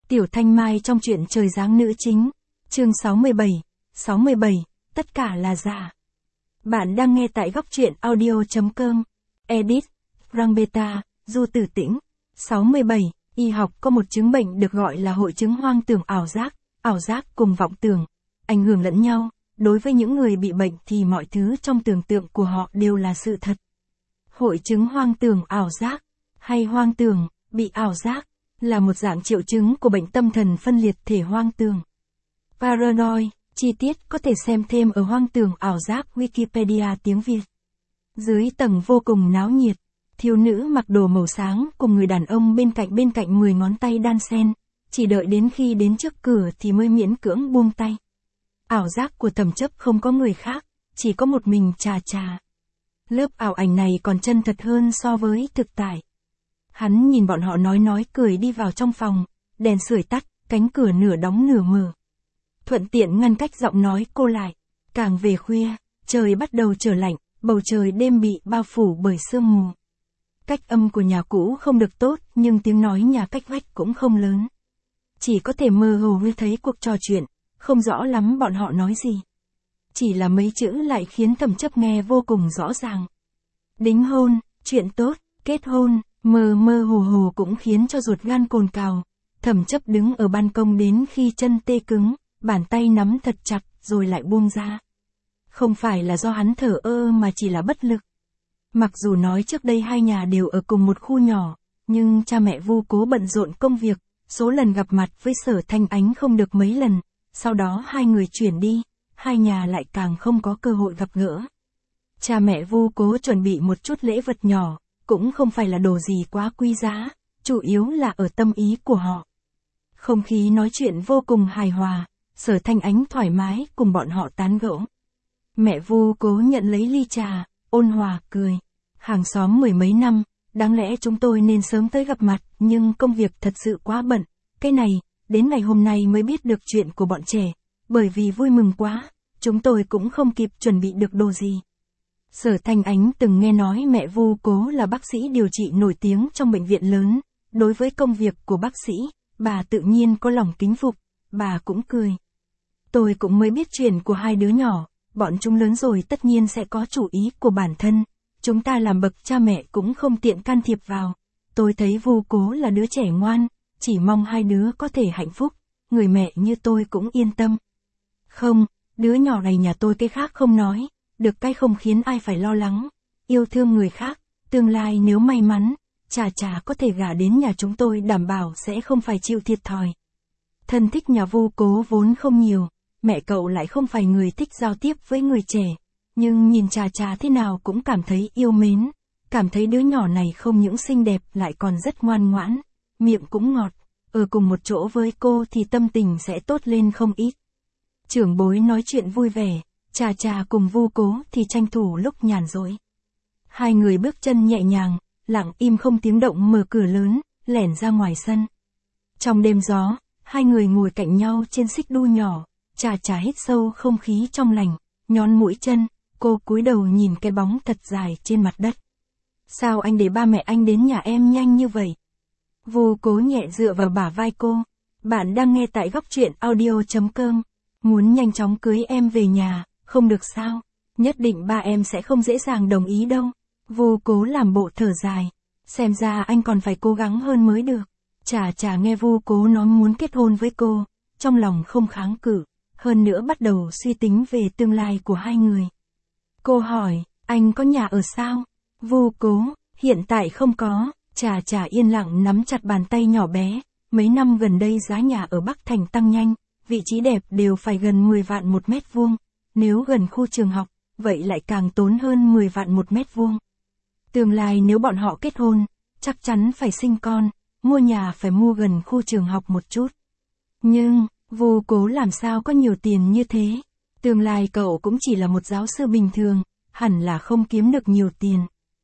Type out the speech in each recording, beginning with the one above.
Tiểu Thanh Mai trong truyện Trời Giáng nữ chính, chương 67, tất cả là giả. Bạn đang nghe tại góc truyện audio.com, edit, Răng Beta, Du Tử Tĩnh. 67, y học có một chứng bệnh được gọi là hội chứng hoang tưởng ảo giác cùng vọng tưởng, ảnh hưởng lẫn nhau. Đối với những người bị bệnh thì mọi thứ trong tưởng tượng của họ đều là sự thật. Hội chứng hoang tưởng ảo giác, hay hoang tưởng, bị ảo giác, là một dạng triệu chứng của bệnh tâm thần phân liệt thể hoang tưởng. Paranoid, chi tiết có thể xem thêm ở hoang tưởng ảo giác Wikipedia tiếng Việt. Dưới tầng vô cùng náo nhiệt, thiếu nữ mặc đồ màu sáng cùng người đàn ông bên cạnh 10 ngón tay đan xen, chỉ đợi đến khi đến trước cửa thì mới miễn cưỡng buông tay. Ảo giác của Thẩm Chấp không có người khác, chỉ có một mình Trà. Lớp ảo ảnh này còn chân thật hơn so với thực tại. Hắn nhìn bọn họ nói cười đi vào trong phòng, đèn sưởi tắt, cánh cửa nửa đóng nửa mở. Thuận tiện ngăn cách giọng nói cô lại. Càng về khuya, trời bắt đầu trở lạnh, bầu trời đêm bị bao phủ bởi sương mù. Cách âm của nhà cũ không được tốt, nhưng tiếng nói nhà cách vách cũng không lớn. Chỉ có thể mơ hồ nghe thấy cuộc trò chuyện, không rõ lắm bọn họ nói gì. Chỉ là mấy chữ lại khiến Thẩm Chấp nghe vô cùng rõ ràng. Đính hôn, chuyện tốt, kết hôn, mơ hồ cũng khiến cho ruột gan cồn cào. Thẩm Chấp đứng ở ban công đến khi chân tê cứng, bàn tay nắm thật chặt rồi lại buông ra. Không phải là do hắn thờ ơ mà chỉ là bất lực. Mặc dù nói trước đây hai nhà đều ở cùng một khu nhỏ, nhưng cha mẹ Vu Cố bận rộn công việc, số lần gặp mặt với Sở Thanh Ánh không được mấy lần. Sau đó hai người chuyển đi, hai nhà lại càng không có cơ hội gặp gỡ. Cha mẹ Vu Cố chuẩn bị một chút lễ vật nhỏ, cũng không phải là đồ gì quá quý giá, chủ yếu là ở tâm ý của họ. Không khí nói chuyện vô cùng hài hòa, Sở Thanh Ánh thoải mái cùng bọn họ tán gẫu. Mẹ Vu Cố nhận lấy ly trà, ôn hòa cười. Hàng xóm mười mấy năm, đáng lẽ chúng tôi nên sớm tới gặp mặt, nhưng công việc thật sự quá bận. Cái này, đến ngày hôm nay mới biết được chuyện của bọn trẻ, bởi vì vui mừng quá, chúng tôi cũng không kịp chuẩn bị được đồ gì. Sở Thanh Ánh từng nghe nói mẹ Vu Cố là bác sĩ điều trị nổi tiếng trong bệnh viện lớn, đối với công việc của bác sĩ, bà tự nhiên có lòng kính phục, bà cũng cười. Tôi cũng mới biết chuyện của hai đứa nhỏ, bọn chúng lớn rồi tất nhiên sẽ có chủ ý của bản thân, chúng ta làm bậc cha mẹ cũng không tiện can thiệp vào. Tôi thấy Vu Cố là đứa trẻ ngoan, chỉ mong hai đứa có thể hạnh phúc, người mẹ như tôi cũng yên tâm. Không, đứa nhỏ này nhà tôi cái khác không nói, được cái không khiến ai phải lo lắng, yêu thương người khác, tương lai nếu may mắn, Trà có thể gả đến nhà chúng tôi đảm bảo sẽ không phải chịu thiệt thòi. Thân thích nhà Vu Cố vốn không nhiều, mẹ cậu lại không phải người thích giao tiếp với người trẻ, nhưng nhìn Trà thế nào cũng cảm thấy yêu mến, cảm thấy đứa nhỏ này không những xinh đẹp lại còn rất ngoan ngoãn, miệng cũng ngọt, ở cùng một chỗ với cô thì tâm tình sẽ tốt lên không ít. Trưởng bối nói chuyện vui vẻ, Trà cùng Vu Cố thì tranh thủ lúc nhàn rỗi. Hai người bước chân nhẹ nhàng, lặng im không tiếng động mở cửa lớn, lẻn ra ngoài sân. Trong đêm gió, hai người ngồi cạnh nhau trên xích đu nhỏ, Trà hít sâu không khí trong lành, nhón mũi chân, cô cúi đầu nhìn cái bóng thật dài trên mặt đất. Sao anh để ba mẹ anh đến nhà em nhanh như vậy? Vu Cố nhẹ dựa vào bả vai cô. Bạn đang nghe tại góc truyện audio.com. Muốn nhanh chóng cưới em về nhà, không được sao? Nhất định ba em sẽ không dễ dàng đồng ý đâu. Vu Cố làm bộ thở dài. Xem ra anh còn phải cố gắng hơn mới được. Trà nghe Vu Cố nói muốn kết hôn với cô, trong lòng không kháng cự, hơn nữa bắt đầu suy tính về tương lai của hai người. Cô hỏi, anh có nhà ở sao? Vu Cố, hiện tại không có. Trà yên lặng nắm chặt bàn tay nhỏ bé, mấy năm gần đây giá nhà ở Bắc Thành tăng nhanh, vị trí đẹp đều phải gần 10 vạn một mét vuông, nếu gần khu trường học, vậy lại càng tốn hơn 10 vạn một mét vuông. Tương lai nếu bọn họ kết hôn, chắc chắn phải sinh con, mua nhà phải mua gần khu trường học một chút. Nhưng, Vu Cố làm sao có nhiều tiền như thế? Tương lai cậu cũng chỉ là một giáo sư bình thường, hẳn là không kiếm được nhiều tiền.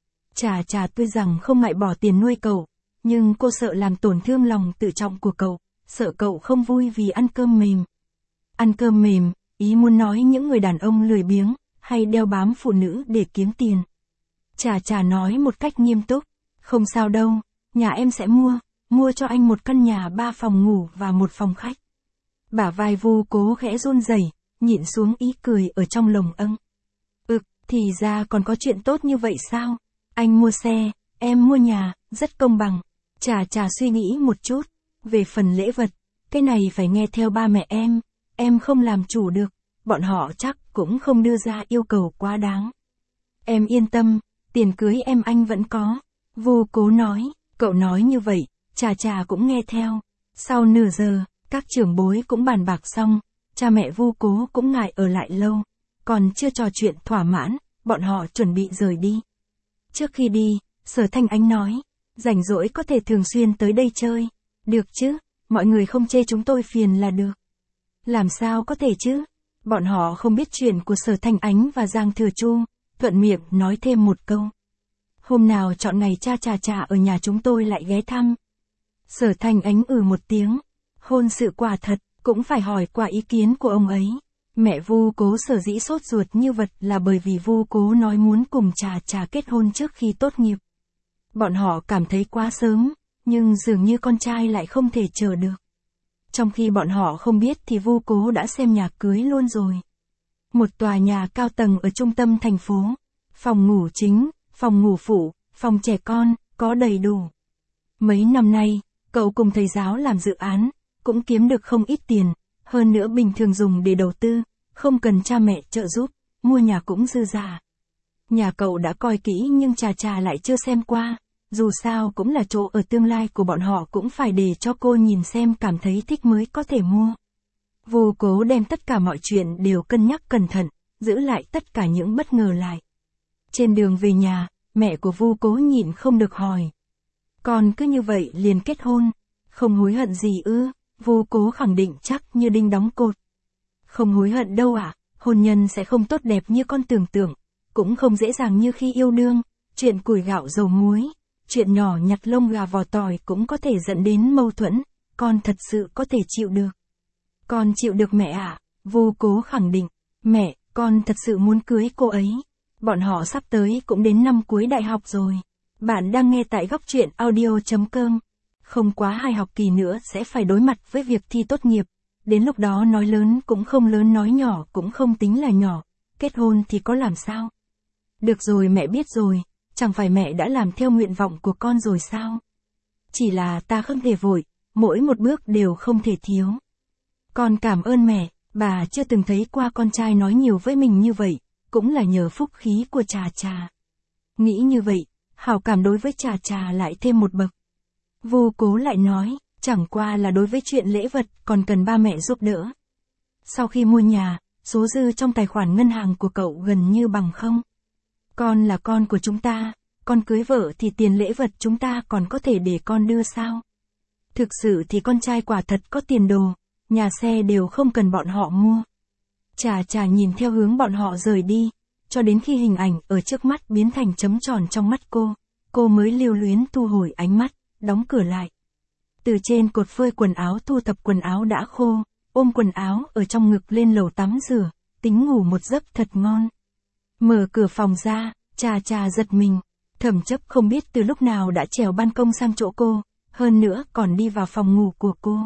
Trà tuy rằng không ngại bỏ tiền nuôi cậu, nhưng cô sợ làm tổn thương lòng tự trọng của cậu, sợ cậu không vui vì ăn cơm mềm. Ăn cơm mềm, ý muốn nói những người đàn ông lười biếng, hay đeo bám phụ nữ để kiếm tiền. Trà nói một cách nghiêm túc, không sao đâu, nhà em sẽ mua, mua cho anh một căn nhà 3 phòng ngủ và 1 phòng khách. Bả vai Vu Cố khẽ run rẩy, nhịn xuống ý cười ở trong lồng âng. Thì ra còn có chuyện tốt như vậy sao? Anh mua xe, em mua nhà, rất công bằng. Trà suy nghĩ một chút. Về phần lễ vật, cái này phải nghe theo ba mẹ em không làm chủ được, bọn họ chắc cũng không đưa ra yêu cầu quá đáng. Em yên tâm, tiền cưới em anh vẫn có. Vu Cố nói, cậu nói như vậy, Trà cũng nghe theo. Sau nửa giờ, các trưởng bối cũng bàn bạc xong, cha mẹ Vu Cố cũng ngại ở lại lâu, còn chưa trò chuyện thỏa mãn, bọn họ chuẩn bị rời đi. Trước khi đi, Sở Thanh Ánh nói, rảnh rỗi có thể thường xuyên tới đây chơi. Được chứ, mọi người không chê chúng tôi phiền là được. Làm sao có thể chứ? Bọn họ không biết chuyện của Sở Thanh Ánh và Giang Thừa Chu, thuận miệng nói thêm một câu. Hôm nào chọn ngày Trà ở nhà chúng tôi lại ghé thăm. Sở Thanh Ánh một tiếng. Hôn sự quả thật, cũng phải hỏi qua ý kiến của ông ấy. Mẹ Vu Cố sở dĩ sốt ruột như vật là bởi vì Vu Cố nói muốn cùng Trà kết hôn trước khi tốt nghiệp. Bọn họ cảm thấy quá sớm, nhưng dường như con trai lại không thể chờ được. Trong khi bọn họ không biết thì Vu Cố đã xem nhà cưới luôn rồi. Một tòa nhà cao tầng ở trung tâm thành phố. Phòng ngủ chính, phòng ngủ phụ, phòng trẻ con, có đầy đủ. Mấy năm nay, cậu cùng thầy giáo làm dự án, cũng kiếm được không ít tiền, hơn nữa bình thường dùng để đầu tư, không cần cha mẹ trợ giúp, mua nhà cũng dư giả. Nhà cậu đã coi kỹ nhưng Trà lại chưa xem qua, dù sao cũng là chỗ ở tương lai của bọn họ, cũng phải để cho cô nhìn xem cảm thấy thích mới có thể mua. Vu Cố đem tất cả mọi chuyện đều cân nhắc cẩn thận, giữ lại tất cả những bất ngờ lại. Trên đường về nhà, mẹ của Vu Cố nhịn không được hỏi. Con cứ như vậy liền kết hôn, không hối hận gì ư? Vu Cố khẳng định chắc như đinh đóng cột. Không hối hận đâu ạ, hôn nhân sẽ không tốt đẹp như con tưởng tượng, cũng không dễ dàng như khi yêu đương, chuyện củi gạo dầu muối, chuyện nhỏ nhặt lông gà vò tỏi cũng có thể dẫn đến mâu thuẫn, con thật sự có thể chịu được. Con chịu được mẹ ạ, Vu Cố khẳng định, mẹ, con thật sự muốn cưới cô ấy. Bọn họ sắp tới cũng đến năm cuối đại học rồi. Bạn đang nghe tại Góc Truyện Audio.com. Không quá 2 học kỳ nữa sẽ phải đối mặt với việc thi tốt nghiệp. Đến lúc đó nói lớn cũng không lớn, nói nhỏ cũng không tính là nhỏ. Kết hôn thì có làm sao? Được rồi, mẹ biết rồi. Chẳng phải mẹ đã làm theo nguyện vọng của con rồi sao? Chỉ là ta không thể vội, mỗi một bước đều không thể thiếu. Con cảm ơn mẹ, bà chưa từng thấy qua con trai nói nhiều với mình như vậy, cũng là nhờ phúc khí của Trà. Nghĩ như vậy, hảo cảm đối với Trà lại thêm một bậc. Vu Cố lại nói, chẳng qua là đối với chuyện lễ vật còn cần ba mẹ giúp đỡ. Sau khi mua nhà, số dư trong tài khoản ngân hàng của cậu gần như bằng không. Con là con của chúng ta, con cưới vợ thì tiền lễ vật chúng ta còn có thể để con đưa sao? Thực sự thì con trai quả thật có tiền đồ, nhà xe đều không cần bọn họ mua. Trà nhìn theo hướng bọn họ rời đi, cho đến khi hình ảnh ở trước mắt biến thành chấm tròn trong mắt cô mới lưu luyến thu hồi ánh mắt, đóng cửa lại. Từ trên cột phơi quần áo thu thập quần áo đã khô, ôm quần áo ở trong ngực lên lầu tắm rửa, tính ngủ một giấc thật ngon. Mở cửa phòng ra, Trà giật mình, Thẩm Chấp không biết từ lúc nào đã trèo ban công sang chỗ cô, hơn nữa còn đi vào phòng ngủ của cô.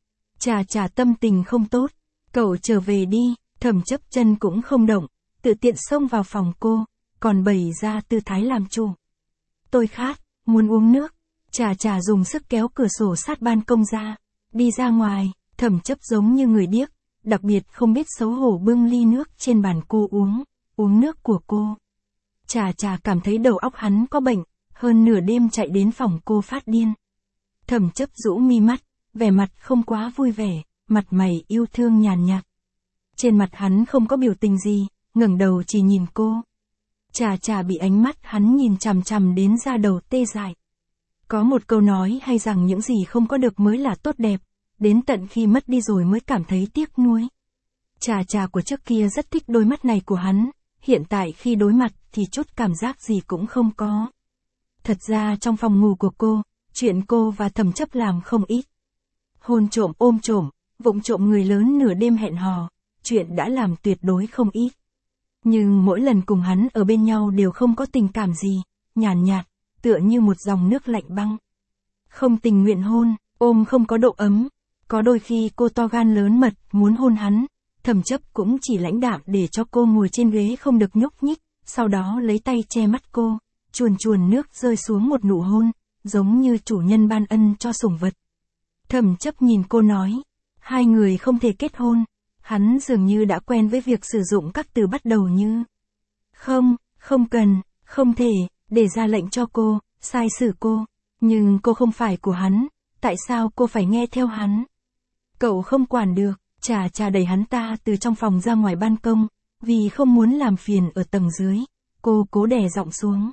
Trà tâm tình không tốt, cậu trở về đi. Thẩm Chấp chân cũng không động, tự tiện xông vào phòng cô, còn bày ra tư thái làm chủ. Tôi khát, muốn uống nước. Trà dùng sức kéo cửa sổ sát ban công ra, đi ra ngoài. Thẩm Chấp giống như người điếc, đặc biệt không biết xấu hổ bưng ly nước trên bàn cô uống nước của cô. Trà cảm thấy đầu óc hắn có bệnh, hơn nửa đêm chạy đến phòng cô phát điên. Thẩm Chấp rũ mi mắt, vẻ mặt không quá vui vẻ, mặt mày yêu thương nhàn nhạt. Trên mặt hắn không có biểu tình gì, ngẩng đầu chỉ nhìn cô. Trà bị ánh mắt hắn nhìn chằm chằm đến da đầu tê dại. Có một câu nói hay rằng những gì không có được mới là tốt đẹp, đến tận khi mất đi rồi mới cảm thấy tiếc nuối. Trà của trước kia rất thích đôi mắt này của hắn, hiện tại khi đối mặt thì chút cảm giác gì cũng không có. Thật ra trong phòng ngủ của cô, chuyện cô và Thẩm Chấp làm không ít. Hôn trộm, ôm trộm, vụng trộm người lớn nửa đêm hẹn hò, chuyện đã làm tuyệt đối không ít. Nhưng mỗi lần cùng hắn ở bên nhau đều không có tình cảm gì, nhàn nhạt, tựa như một dòng nước lạnh băng. không tình nguyện hôn, ôm không có độ ấm. Có đôi khi cô to gan lớn mật, muốn hôn hắn, Thẩm Chấp cũng chỉ lãnh đạm để cho cô ngồi trên ghế không được nhúc nhích, sau đó lấy tay che mắt cô, chuồn chuồn nước rơi xuống một nụ hôn, giống như chủ nhân ban ân cho sủng vật. Thẩm Chấp nhìn cô nói, hai người không thể kết hôn, hắn dường như đã quen với việc sử dụng các từ bắt đầu như không, không cần, không thể, để ra lệnh cho cô, sai xử cô, nhưng cô không phải của hắn, tại sao cô phải nghe theo hắn? Cậu không quản được, Trà đẩy hắn ta từ trong phòng ra ngoài ban công, vì không muốn làm phiền ở tầng dưới, cô cố đè giọng xuống.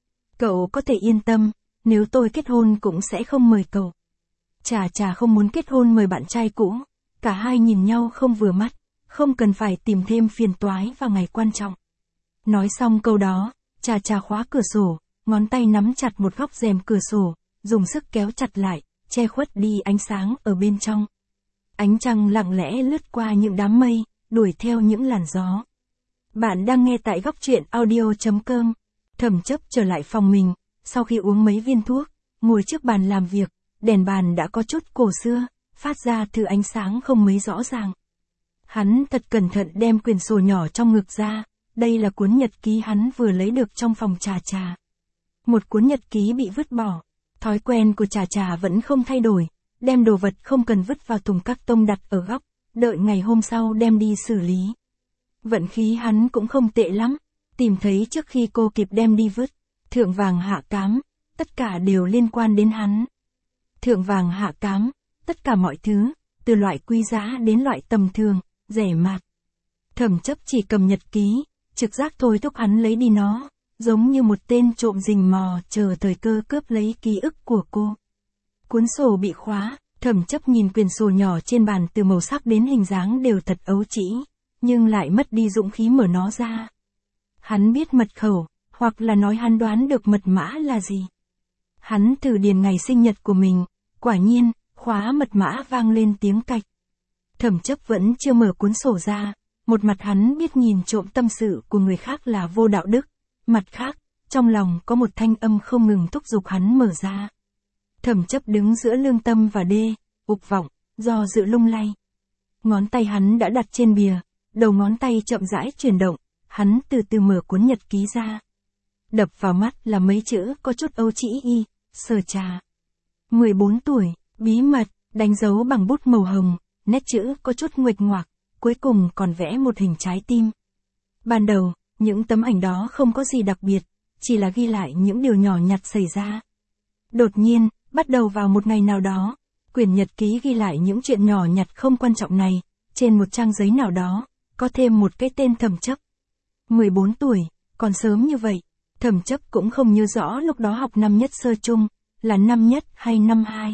Cậu có thể yên tâm, nếu tôi kết hôn cũng sẽ không mời cậu. Trà không muốn kết hôn mời bạn trai cũ, cả hai nhìn nhau không vừa mắt, không cần phải tìm thêm phiền toái vào ngày quan trọng. Nói xong câu đó, Trà khóa cửa sổ, ngón tay nắm chặt một góc rèm cửa sổ, dùng sức kéo chặt lại, che khuất đi ánh sáng ở bên trong. Ánh trăng lặng lẽ lướt qua những đám mây, đuổi theo những làn gió. Bạn đang nghe tại góc truyện audio.com. Thẩm Chấp trở lại phòng mình, sau khi uống mấy viên thuốc, ngồi trước bàn làm việc, đèn bàn đã có chút cổ xưa, phát ra thứ ánh sáng không mấy rõ ràng. Hắn thật cẩn thận đem quyển sổ nhỏ trong ngực ra, đây là cuốn nhật ký hắn vừa lấy được trong phòng Trà. Một cuốn nhật ký bị vứt bỏ, thói quen của Trà vẫn không thay đổi, đem đồ vật không cần vứt vào thùng các tông đặt ở góc, đợi ngày hôm sau đem đi xử lý. Vận khí hắn cũng không tệ lắm, tìm thấy trước khi cô kịp đem đi vứt, thượng vàng hạ cám, tất cả đều liên quan đến hắn. Thượng vàng hạ cám, tất cả mọi thứ, từ loại quý giá đến loại tầm thường, rẻ mạt. Thẩm Chấp chỉ cầm nhật ký, trực giác thôi thúc hắn lấy đi nó, giống như một tên trộm rình mò chờ thời cơ cướp lấy ký ức của cô. Cuốn sổ bị khóa, Thẩm Chấp nhìn quyển sổ nhỏ trên bàn từ màu sắc đến hình dáng đều thật ấu trĩ, nhưng lại mất đi dũng khí mở nó ra. Hắn biết mật khẩu, hoặc là nói hắn đoán được mật mã là gì. Hắn thử điền ngày sinh nhật của mình, quả nhiên, khóa mật mã vang lên tiếng cạch. Thẩm Chấp vẫn chưa mở cuốn sổ ra, một mặt hắn biết nhìn trộm tâm sự của người khác là vô đạo đức, mặt khác, trong lòng có một thanh âm không ngừng thúc giục hắn mở ra. Thẩm Chấp đứng giữa lương tâm và ục vọng, do dự lung lay. Ngón tay hắn đã đặt trên bìa, đầu ngón tay chậm rãi chuyển động, hắn từ từ mở cuốn nhật ký ra. Đập vào mắt là mấy chữ có chút âu trĩ Sở Trà. 14 tuổi, bí mật, đánh dấu bằng bút màu hồng, nét chữ có chút nguệch ngoạc, cuối cùng còn vẽ một hình trái tim. Ban đầu, những tấm ảnh đó không có gì đặc biệt, chỉ là ghi lại những điều nhỏ nhặt xảy ra. Đột nhiên, bắt đầu vào một ngày nào đó, quyển nhật ký ghi lại những chuyện nhỏ nhặt không quan trọng này, trên một trang giấy nào đó, có thêm một cái tên Thẩm Chấp. 14 tuổi, còn sớm như vậy, Thẩm Chấp cũng không nhớ rõ lúc đó học năm nhất sơ chung, là năm nhất hay năm 2.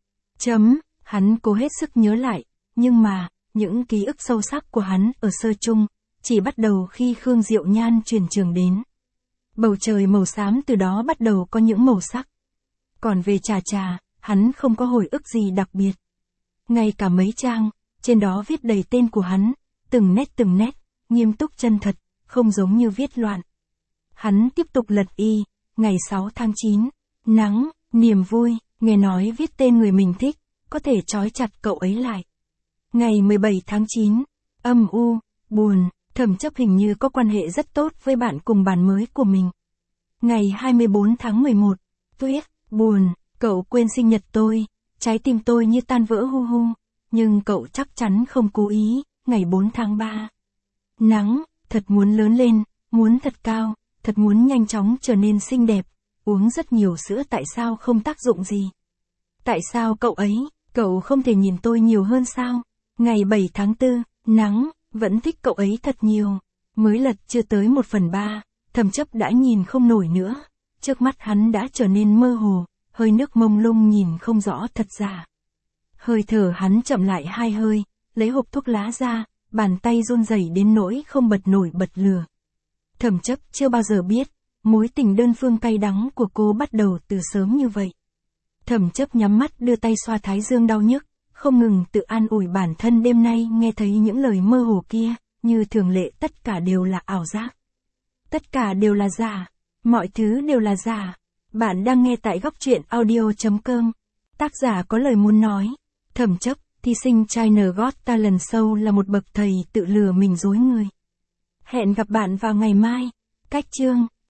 Hắn cố hết sức nhớ lại, nhưng mà, những ký ức sâu sắc của hắn ở sơ chung, chỉ bắt đầu khi Khương Diệu Nhan chuyển trường đến. Bầu trời màu xám từ đó bắt đầu có những màu sắc. Còn về Trà, hắn không có hồi ức gì đặc biệt. Ngay cả mấy trang, trên đó viết đầy tên của hắn, từng nét, nghiêm túc chân thật, không giống như viết loạn. Hắn tiếp tục lật ngày 6 tháng 9, nắng, niềm vui, nghe nói viết tên người mình thích, có thể trói chặt cậu ấy lại. Ngày 17 tháng 9, âm u, buồn, Thẩm Chấp hình như có quan hệ rất tốt với bạn cùng bàn mới của mình. Ngày 24 tháng 11, tuyết, buồn, cậu quên sinh nhật tôi, trái tim tôi như tan vỡ hu, nhưng cậu chắc chắn không cố ý. Ngày 4 tháng 3, nắng, thật muốn lớn lên, muốn thật cao, thật muốn nhanh chóng trở nên xinh đẹp, uống rất nhiều sữa tại sao không tác dụng gì. Tại sao cậu không thể nhìn tôi nhiều hơn sao? Ngày 7 tháng 4, nắng, vẫn thích cậu ấy thật nhiều. Mới lật chưa tới 1/3, Thẩm Chấp đã nhìn không nổi nữa. Trước mắt hắn đã trở nên mơ hồ, hơi nước mông lung nhìn không rõ thật giả. Hơi thở hắn chậm lại 2 hơi, lấy hộp thuốc lá ra, bàn tay run rẩy đến nỗi không bật nổi bật lửa. Thẩm Chấp chưa bao giờ biết, mối tình đơn phương cay đắng của cô bắt đầu từ sớm như vậy. Thẩm Chấp nhắm mắt đưa tay xoa thái dương đau nhức, không ngừng tự an ủi bản thân đêm nay nghe thấy những lời mơ hồ kia, như thường lệ tất cả đều là ảo giác. Tất cả đều là giả, mọi thứ đều là giả. Bạn đang nghe tại góc truyện audio.com. Tác giả có lời muốn nói. Thẩm chấp, thí sinh China Got Talent Show là một bậc thầy tự lừa mình dối người. Hẹn gặp bạn vào ngày mai. Cách chương